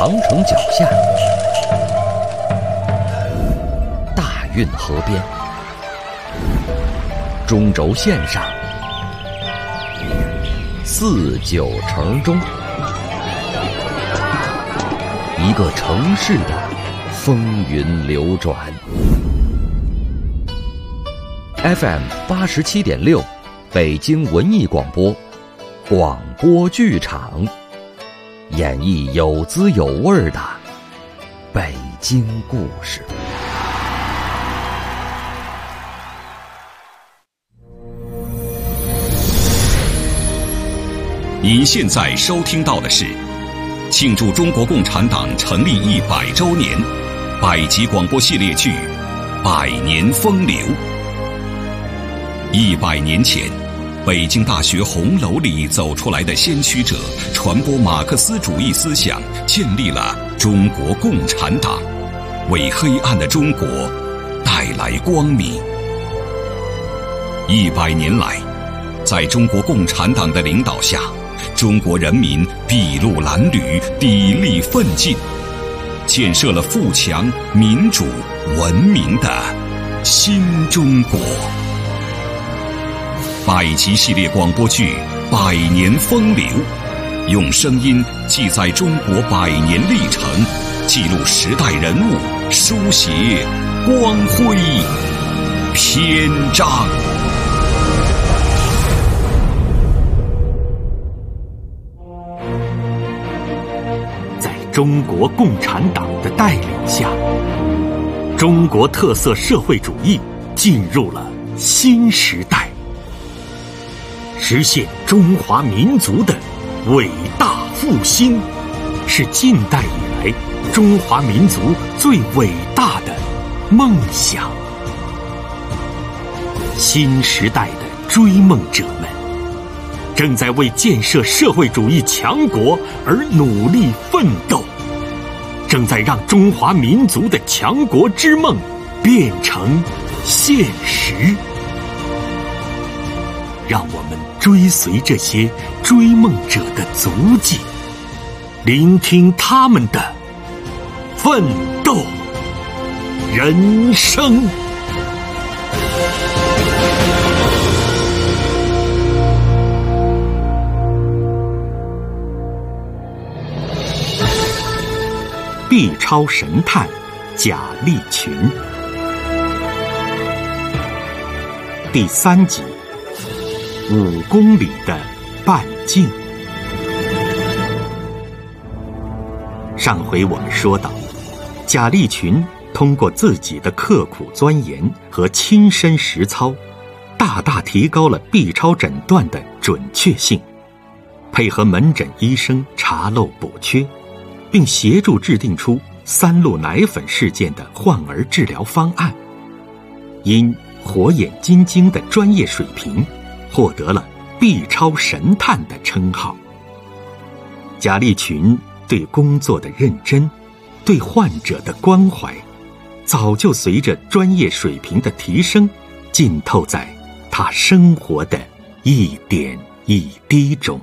长城脚下，大运河边，中轴线上，四九城中，一个城市的风云流转。FM 87.6，北京文艺广播，广播剧场，演绎有滋有味的北京故事。 您现在收听到的是庆祝中国共产党成立100周年百集广播系列剧《百年风流》。100年前，北京大学红楼里走出来的先驱者，传播马克思主义思想，建立了中国共产党，为黑暗的中国带来光明。100年来，在中国共产党的领导下，中国人民筚路蓝缕，砥砺奋进，建设了富强、民主、文明的新中国。百集系列广播剧《百年风流》，用声音记载中国100年历程，记录时代人物，书写光辉篇章。 在中国共产党的带领下，中国特色社会主义进入了新时代，实现中华民族的伟大复兴，是近代以来中华民族最伟大的梦想。新时代的追梦者们正在为建设社会主义强国而努力奋斗，正在让中华民族的强国之梦变成现实。让我们追随这些追梦者的足迹，聆听他们的奋斗人生。B 超神探贾立群，第3集，5公里的半径。上回我们说到，贾立群通过自己的刻苦钻研和亲身实操，大大提高了 B 超诊断的准确性，配合门诊医生查漏补缺，并协助制定出3鹿奶粉事件的患儿治疗方案，因火眼金睛的专业水平，获得了 B 超神探的称号。贾立群对工作的认真，对患者的关怀，早就随着专业水平的提升，浸透在他生活的一点一滴中。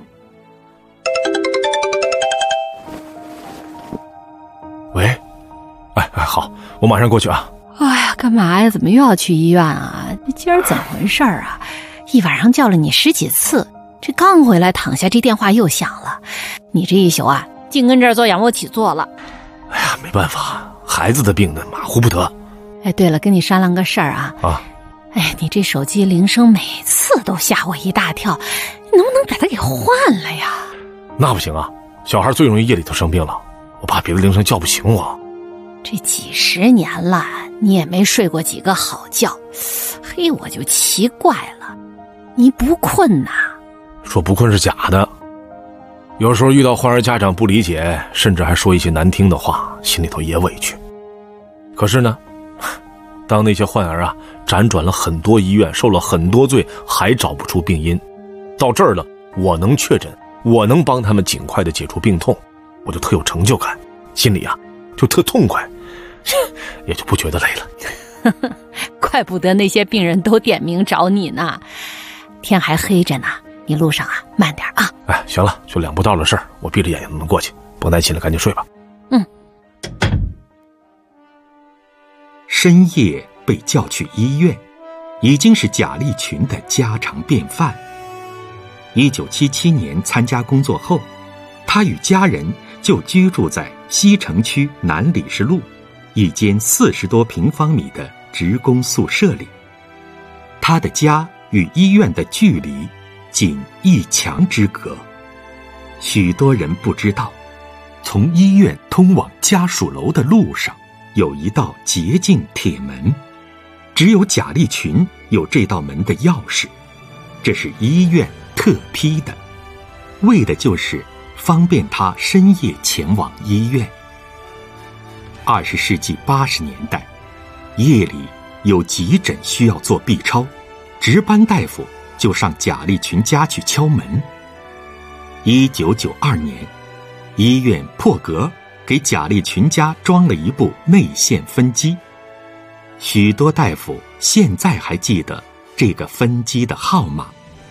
喂，好，我马上过去啊。 哎呀，干嘛呀？怎么又要去医院啊？今儿怎么回事啊？一晚上叫了你10几次，这刚回来躺下，这电话又响了。你这一宿啊，净跟这儿做仰卧起坐了。 哎呀，没办法，孩子的病呢，马虎不得。 哎，对了，跟你商量个事儿啊。哎，你这手机铃声每次都吓我一大跳，你能不能把它给换了呀？ 那不行啊，小孩最容易夜里头生病了，我怕别的铃声叫不醒我。 这几10年了，你也没睡过几个好觉，嘿，我就奇怪了，你不困呐？ 说不困是假的，有时候遇到患儿家长不理解，甚至还说一些难听的话，心里头也委屈。可是呢，当那些患儿啊辗转了很多医院，受了很多罪，还找不出病因，到这儿了，我能确诊，我能帮他们尽快的解除病痛，我就特有成就感，心里啊就特痛快，也就不觉得累了。 怪不得那些病人都点名找你呢。天还黑着呢，你路上啊慢点啊。 哎，行了，就2步道的事儿，我闭着眼睛能过去，甭担心了，赶紧睡吧。 深夜被叫去医院，已经是贾立群的家常便饭。1977年参加工作后，他与家人就居住在西城区南礼士路一间40多平方米的职工宿舍里。他的家与医院的距离仅1墙之隔。许多人不知道，从医院通往家属楼的路上有一道捷径铁门，只有贾立群有这道门的钥匙，这是医院特批的，为的就是方便他深夜前往医院。20世纪80年代，夜里有急诊需要做 B 超，值班大夫就上贾立群家去敲门。1992年，医院破格给贾立群家装了一部内线分机，许多大夫现在还记得这个分机的号码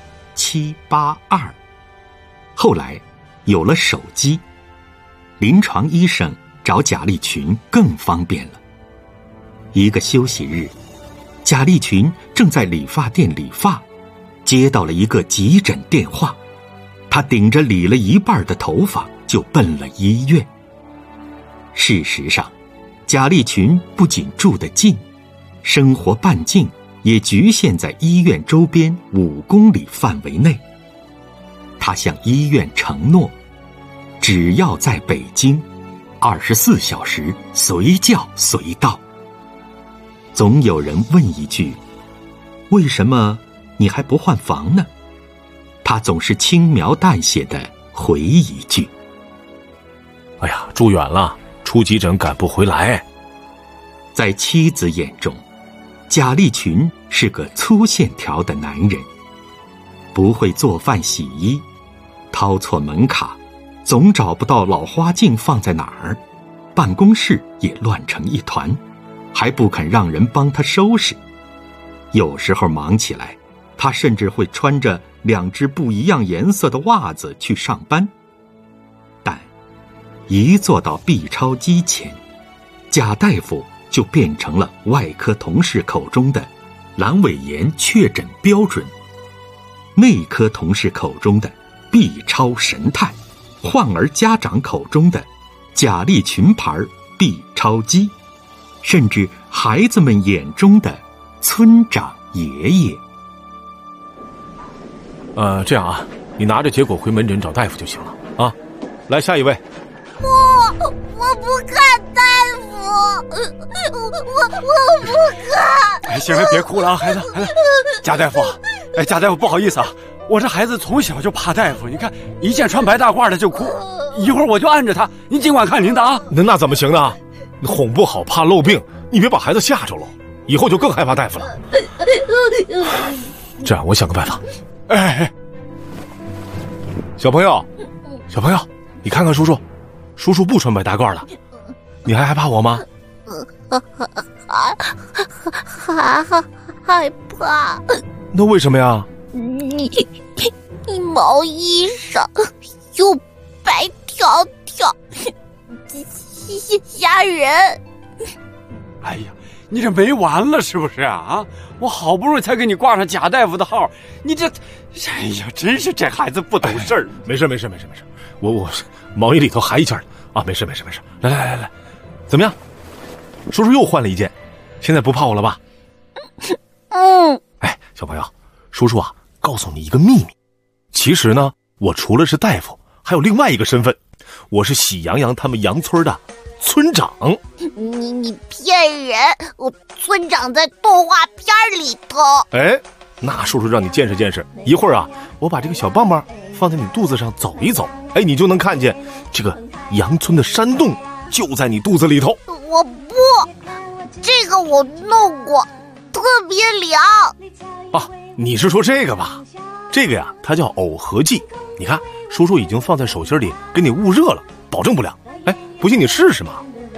782。后来有了手机，临床医生找贾立群更方便了。一个休息日，贾立群正在理发店理发，接到了一个急诊电话，他顶着理了一半的头发就奔了医院。事实上，贾立群不仅住得近，生活半径也局限在医院周边5公里范围内。他向医院承诺，只要在北京，24小时随叫随到。总有人问一句，为什么你还不换房呢？他总是轻描淡写地回一句， 哎呀，住远了，出急诊赶不回来。 在妻子眼中，贾立群是个粗线条的男人，不会做饭洗衣，掏错门卡，总找不到老花镜放在哪儿，办公室也乱成一团，还不肯让人帮他收拾。有时候忙起来，他甚至会穿着2只不一样颜色的袜子去上班。但一坐到 B 超机前，贾大夫就变成了外科同事口中的阑尾炎确诊标准，内科同事口中的 B 超神探，患儿家长口中的贾立群牌 B 超机，甚至孩子们眼中的村长爷爷。 这样啊，你拿着结果回门诊找大夫就行了啊。来，下一位。 我不看大夫，我不看。 哎，行了，别哭了啊，孩子。贾大夫，贾大夫，不好意思啊，我这孩子从小就怕大夫，你看一见穿白大褂的就哭，一会儿我就按着他，您尽管看您的啊。 那怎么行呢？哄不好怕漏病，你别把孩子吓着了，以后就更害怕大夫了。这样，我想个办法。小朋友，你看看叔叔，叔叔不穿白大褂了，你还害怕我吗？ 害怕。 那为什么呀？ 你毛衣上有白条条，吓人。 哎呀，你这没完了是不是啊？我好不容易才给你挂上贾大夫的号，你这，哎呀，真是这孩子不懂事儿。 没事，我毛衣里头还一件啊，没事。来，怎么样？叔叔又换了一件，现在不怕我了吧？小朋友，叔叔啊，告诉你一个秘密，其实呢，我除了是大夫，还有另外一个身份，我是喜羊羊他们羊村的村长。 你骗人！我村长在动画片里头。 那叔叔让你见识见识。一会儿啊，我把这个小棒棒放在你肚子上走一走，你就能看见这个羊村的山洞就在你肚子里头。 我不，这个我弄过，特别凉。 你是说这个吧？这个呀，它叫耦合剂。你看，叔叔已经放在手心里给你捂热了，保证不凉。不信你试试嘛。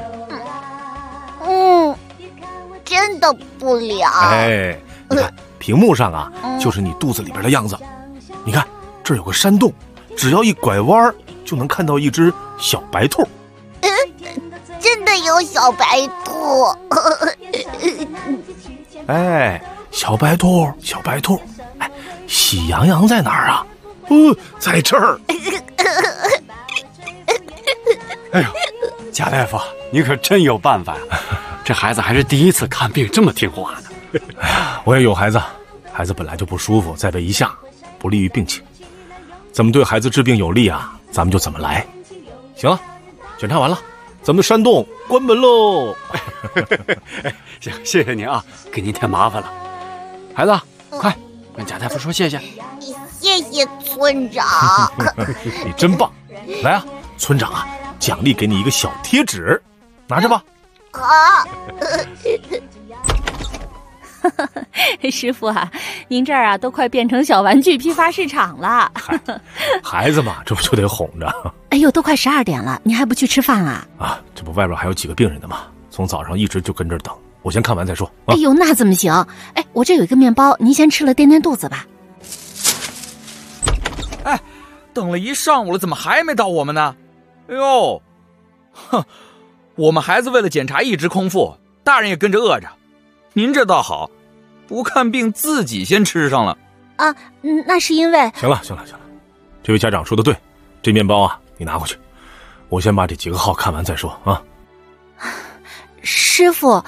真的不凉。 你看屏幕上啊，就是你肚子里边的样子。你看这儿有个山洞，只要一拐弯就能看到一只小白兔。 真的有小白兔。 哎，小白兔，小白兔，哎，喜羊羊在哪儿啊？在这儿。 哎呦，贾大夫，你可真有办法呀！这孩子还是第一次看病这么听话呢。 哎呀，我也有孩子，孩子本来就不舒服，再被一吓，不利于病情。怎么对孩子治病有利啊？咱们就怎么来。行了，检查完了，咱们的山洞关门喽。 行，谢谢您啊，给您添麻烦了。孩子，快跟贾大夫说谢谢。 谢谢村长。 你真棒！来啊，村长啊，奖励给你一个小贴纸，拿着吧。 好。 师傅啊，您这儿啊都快变成小玩具批发市场了。 孩子嘛，这不就得哄着。 哎呦，都快12点了，你还不去吃饭啊？ 啊，这不外边还有几个病人呢嘛，从早上一直就跟这儿等，我先看完再说。 哎呦，那怎么行？哎，我这有一个面包，您先吃了垫垫肚子吧。 哎，等了一上午了，怎么还没到我们呢？哎呦，哼，我们孩子为了检查一直空腹，大人也跟着饿着。您这倒好，不看病自己先吃上了。 啊，那是因为…… 行了，这位家长说的对，这面包啊，你拿回去，我先把这几个号看完再说啊。 师傅，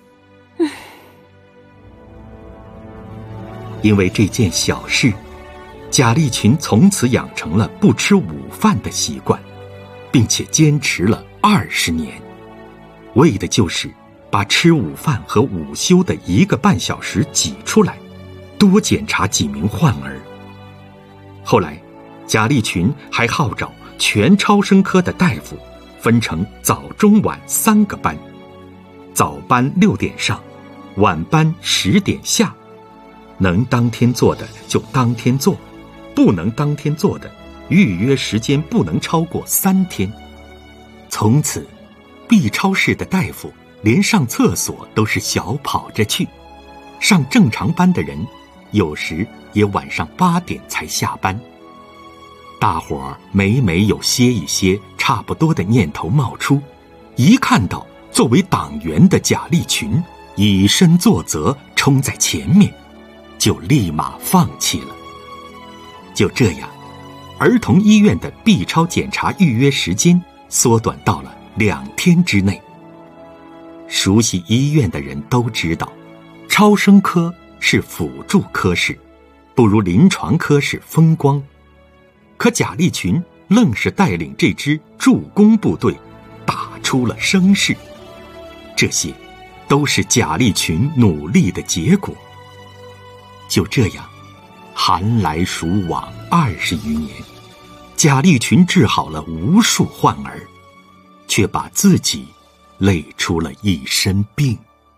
因为这件小事，贾立群从此养成了不吃午饭的习惯，并且坚持了20年，为的就是把吃午饭和午休的1个半小时挤出来，多检查几名患儿。后来，贾立群还号召全超声科的大夫分成早中晚3个班，早班6点上，晚班10点下，能当天做的就当天做，不能当天做的，预约时间不能超过3天。从此，B超室的大夫连上厕所都是小跑着去，上正常班的人有时也晚上8点才下班。大伙儿每有歇一歇差不多的念头冒出，一看到作为党员的贾立群以身作则冲在前面，就立马放弃了。就这样，儿童医院的 B 超检查预约时间缩短到了2天之内。熟悉医院的人都知道，超声科是辅助科室，不如临床科室风光。可贾立群愣是带领这支助攻部队打出了声势，这些都是贾立群努力的结果。就这样，寒来暑往20余年，贾立群治好了无数患儿，却把自己累出了一身病。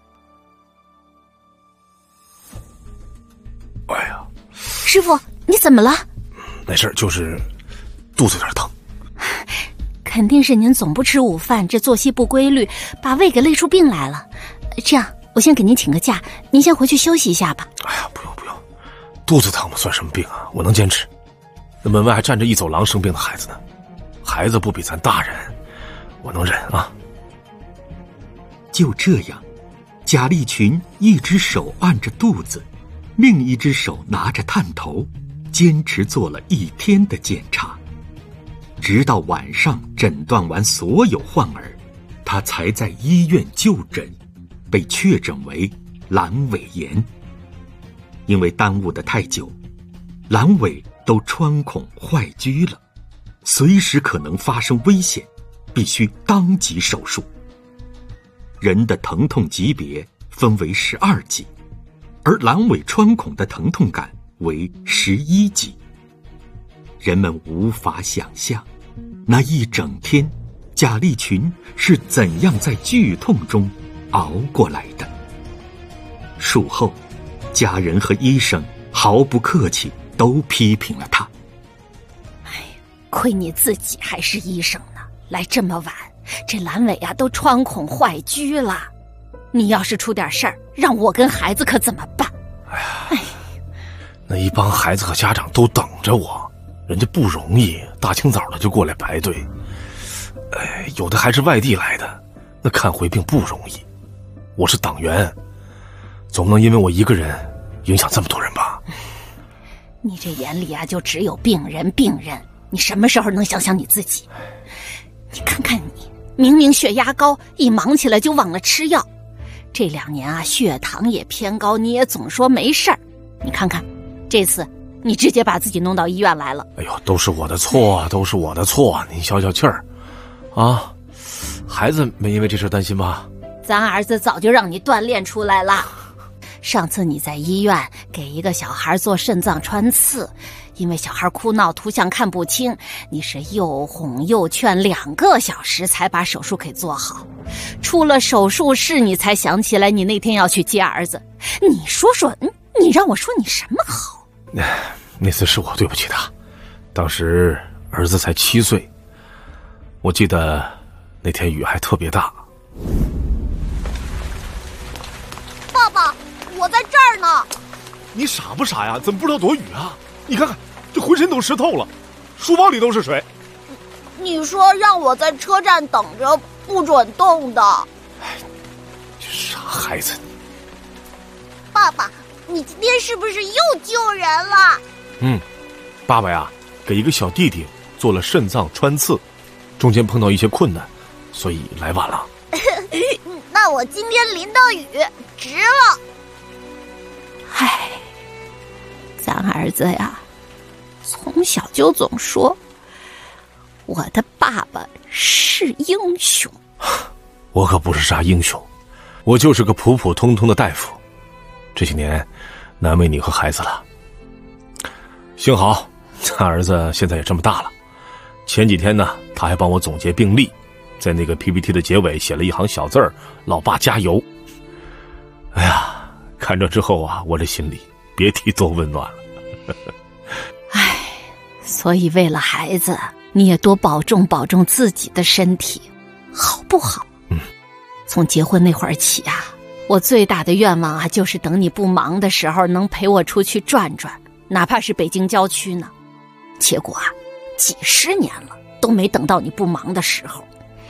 哎呀， 师傅，你怎么了？ 没事，就是肚子有点疼。 肯定是您总不吃午饭，这作息不规律，把胃给累出病来了。这样，我先给您请个假，您先回去休息一下吧。 哎呀，不用，肚子疼不算什么病啊，我能坚持。那门外还站着一走廊生病的孩子呢，孩子不比咱大人，我能忍啊。 就这样，贾立群一只手按着肚子，另一只手拿着探头，坚持做了1天的检查，直到晚上诊断完所有患儿，他才在医院就诊，被确诊为阑尾炎。因为耽误得太久，阑尾都穿孔坏疽了，随时可能发生危险，必须当即手术。人的疼痛级别分为12级，而阑尾穿孔的疼痛感为11级。人们无法想象，那一整天，贾立群是怎样在剧痛中熬过来的。术后，家人和医生毫不客气都批评了他。 亏你自己还是医生呢，来这么晚，这阑尾啊都穿孔坏疽了。你要是出点事儿，让我跟孩子可怎么办？ 哎呀，那一帮孩子和家长都等着我，人家不容易，大清早的就过来排队。有的还是外地来的，那看回病不容易。我是党员， 总不能因为我一个人影响这么多人吧？ 你这眼里啊，就只有病人，你什么时候能想想你自己？你看看你，明明血压高，一忙起来就忘了吃药。这2年啊，血糖也偏高，你也总说没事儿。你看看，这次你直接把自己弄到医院来了。 哎呦，都是我的错，都是我的错，您消消气儿啊！孩子没因为这事担心吧？ 咱儿子早就让你锻炼出来了。上次你在医院给一个小孩做肾脏穿刺，因为小孩哭闹图像看不清，你是又哄又劝2个小时才把手术给做好。出了手术室你才想起来你那天要去接儿子。你说说，你让我说你什么好？ 那次是我对不起他，当时儿子才7岁。我记得那天雨还特别大。 爸爸，我在这儿呢。 你傻不傻呀？怎么不知道躲雨啊？你看看，这浑身都湿透了，书包里都是水。 你说让我在车站等着，不准动的。 哎，这傻孩子。 爸爸，你今天是不是又救人了？ 爸爸呀，给一个小弟弟做了肾脏穿刺，中间碰到一些困难，所以来晚了。 那我今天淋到雨，值了。 唉，咱儿子呀，从小就总说我的爸爸是英雄。 我可不是啥英雄，我就是个普普通通的大夫。这些年难为你和孩子了。幸好咱儿子现在也这么大了，前几天呢，他还帮我总结病历，在那个 PPT 的结尾写了一行小字儿：老爸加油。哎呀，看着之后啊，我这心里别提多温暖了。 唉，所以为了孩子，你也多保重自己的身体，好不好？从结婚那会儿起啊，我最大的愿望啊，就是等你不忙的时候，能陪我出去转转，哪怕是北京郊区呢。结果啊，几10年了，都没等到你不忙的时候。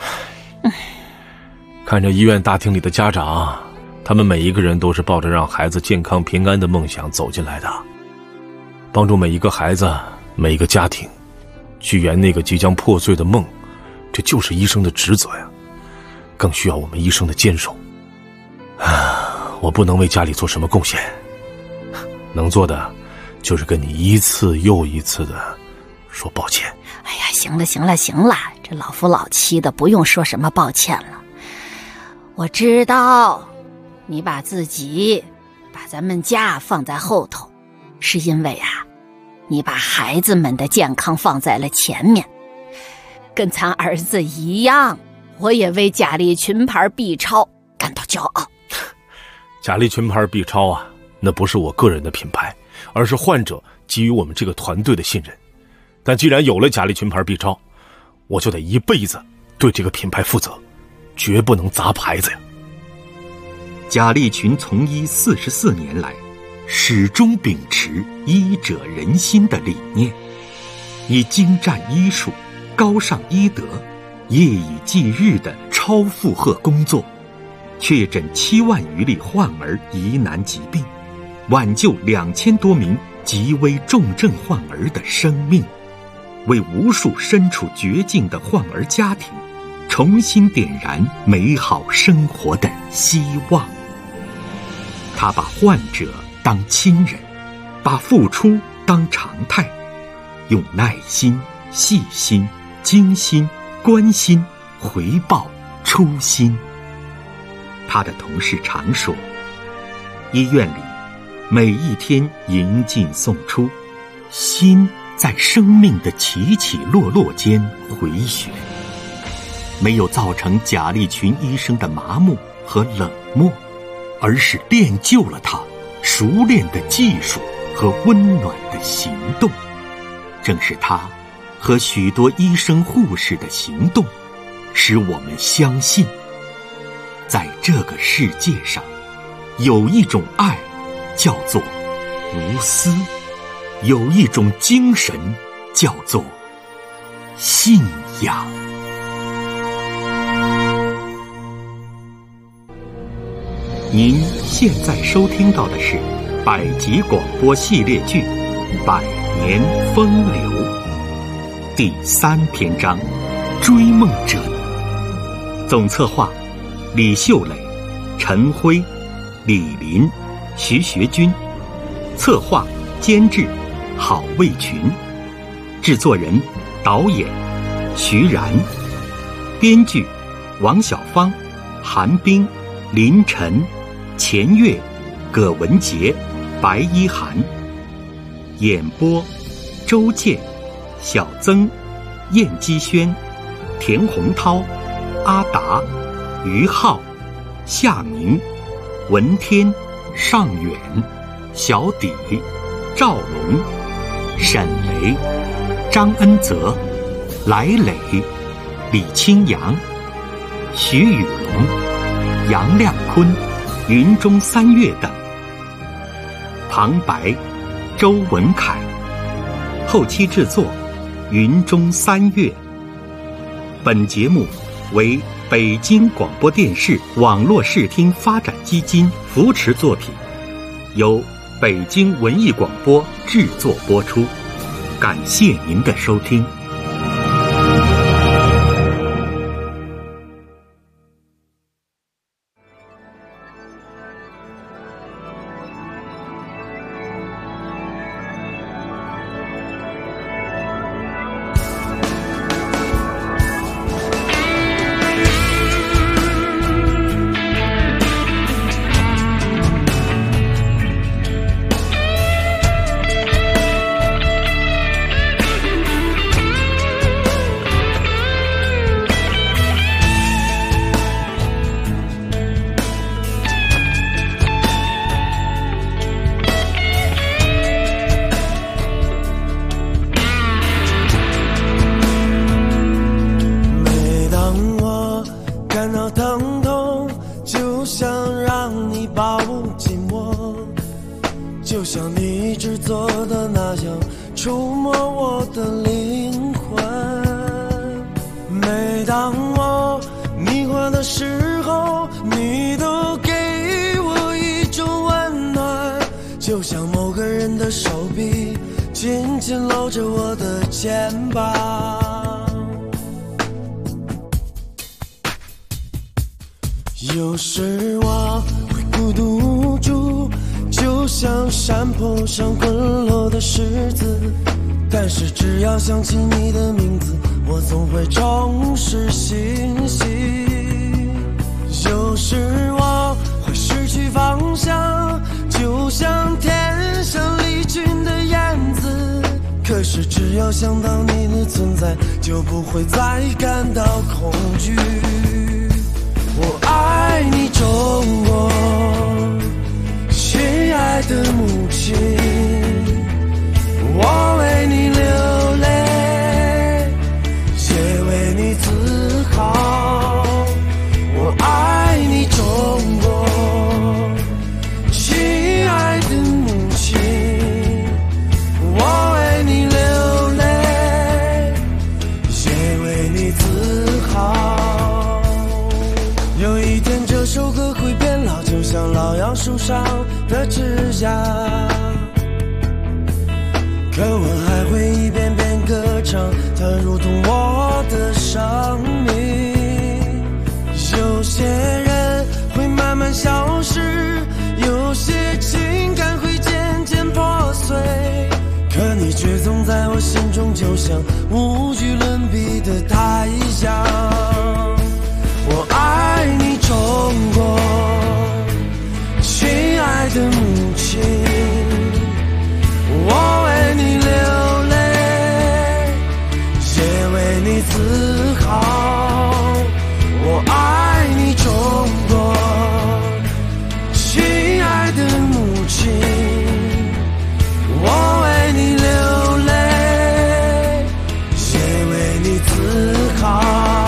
看着医院大厅里的家长，他们每一个人都是抱着让孩子健康平安的梦想走进来的，帮助每一个孩子，每一个家庭去圆那个即将破碎的梦，这就是医生的职责呀，更需要我们医生的坚守。我不能为家里做什么贡献，能做的就是跟你一次又一次的说抱歉。 哎呀，行了，这老夫老妻的，不用说什么抱歉了。我知道你把咱们家放在后头，是因为啊，你把孩子们的健康放在了前面。跟咱儿子一样，我也为贾立群牌 B 超感到骄傲。 贾立群牌 B 超啊，那不是我个人的品牌，而是患者给予我们这个团队的信任。但既然有了贾立群牌 B 超，我就得一辈子对这个品牌负责，绝不能砸牌子呀。 贾立群从医44年来，始终秉持医者仁心的理念，以精湛医术、高尚医德、夜以继日的超负荷工作，确诊7万余例患儿疑难疾病，挽救2000多名极危重症患儿的生命，为无数身处绝境的患儿家庭重新点燃美好生活的希望。他把患者当亲人，把付出当常态，用耐心、细心、精心、关心回报初心。他的同事常说，医院里每一天迎进送出，心在生命的起起落落间回旋，没有造成贾立群医生的麻木和冷漠，而是练就了他熟练的技术和温暖的行动。正是他和许多医生护士的行动，使我们相信，在这个世界上，有一种爱叫做无私，有一种精神叫做信仰。 您现在收听到的是百集广播系列剧《百年风流》第3篇章《追梦者》，总策划李秀磊、陈辉、李林、徐学军，策划监制郝卫群，制作人导演徐然，编剧王小芳、韩冰、林晨、钱月、葛文杰、白一涵，演播周健、小曾、燕姬轩、田洪涛、阿达、于浩、夏明、文天、尚远、小底、赵龙、沈雷、张恩泽、来磊、李清扬、徐雨龙、杨亮坤、云中三月等。旁白周文凯，后期制作云中三月。本节目为北京广播电视网络视听发展基金扶持作品，由北京文艺广播制作播出。感谢您的收听。 有时我会孤独无助，就像山坡上滚落的石子，但是只要想起你的名字，我总会重拾信息。有时我会失去方向，就像天上离群的燕子，可是只要想到你的存在，就不会再感到恐惧。我爱你中国，亲爱的母亲，我为你流泪，也为你自豪。我爱你中国，亲爱的母亲，我为你流泪，也为你自豪。有一天这首歌会变老，就像老杨树上的枝桠，可我还会一遍遍歌唱，它如同我的生命。有些人会慢慢消失，有些情感会渐渐破碎，可你却总在我心中，就像无与伦比的太阳。我爱你中国，亲爱的母亲，我为你流泪，也为你自豪。我爱你中国，亲爱的母亲，我为你流泪，也为你自豪。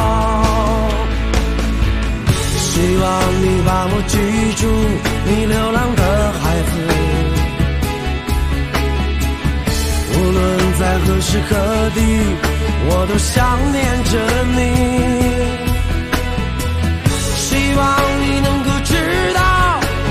希望你把我记住，你流浪的孩子，无论在何时何地，我都想念着你。希望你能够知道，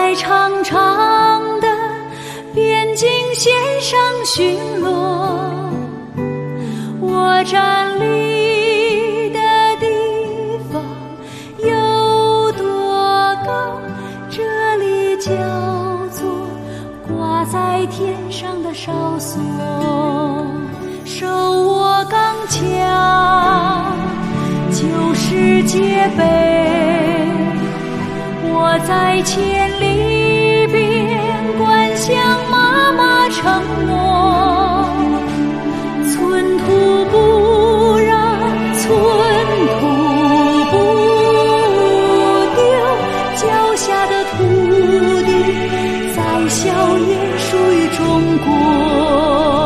在长长的边境线上巡逻，我站立的地方有多高？这里叫做挂在天上的哨所，手握钢枪就是戒备，我在千里边关向妈妈承诺，寸土不让，寸土不丢，脚下的土地再小也属于中国。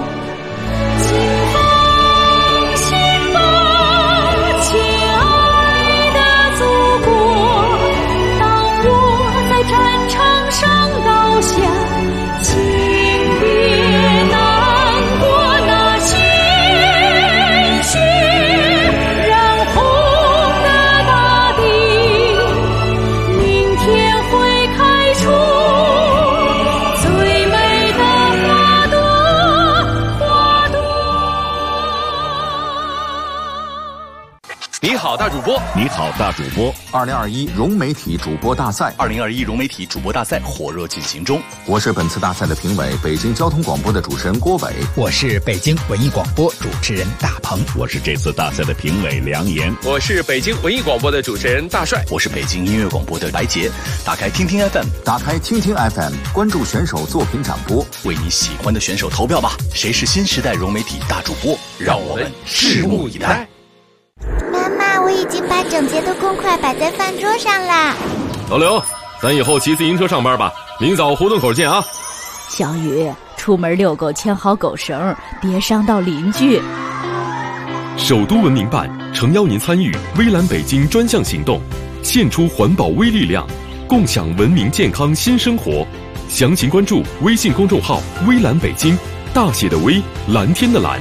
你好，大主播！ 你好，大主播！2021融媒体主播大赛 ，2021融媒体主播大赛火热进行中。 我是本次大赛的评委，北京交通广播的主持人郭伟。 我是北京文艺广播主持人大鹏。 我是这次大赛的评委梁岩。 我是北京文艺广播的主持人大帅。 我是北京音乐广播的白洁。打开听听 FM， 打开听听 FM， 关注选手作品展播， 为你喜欢的选手投票吧！谁是新时代融媒体大主播？让我们拭目以待。 妈妈，我已经把整洁的公筷摆在饭桌上啦。 老刘，咱以后骑自行车上班吧，明早胡同口见啊。 小雨，出门遛狗牵好狗绳，别伤到邻居。 首都文明办诚邀您参与微蓝北京专项行动，献出环保微力量，共享文明健康新生活。详情关注微信公众号微蓝北京，大写的微，蓝天的蓝。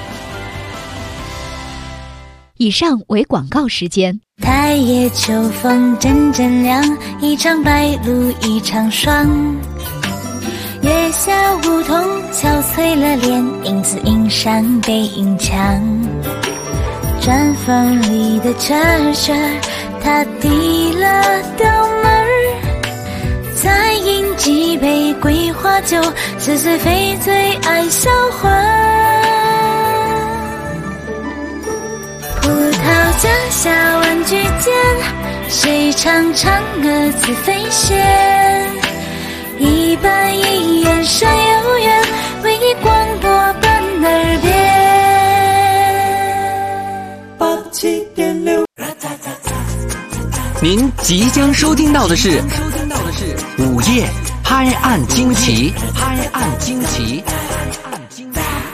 以上为广告时间。 太野秋风阵阵凉，一场白露一场霜。月下梧桐憔悴了脸，影子映上背影墙。砖缝里的车旋，他递了刀门，再饮几杯桂花酒，似是非最爱销魂。葡萄架下玩具间，谁唱嫦娥自飞仙？一板一眼闪悠远，为你广播奔耳边。87.6。 您即将收听到的是午夜拍案惊奇。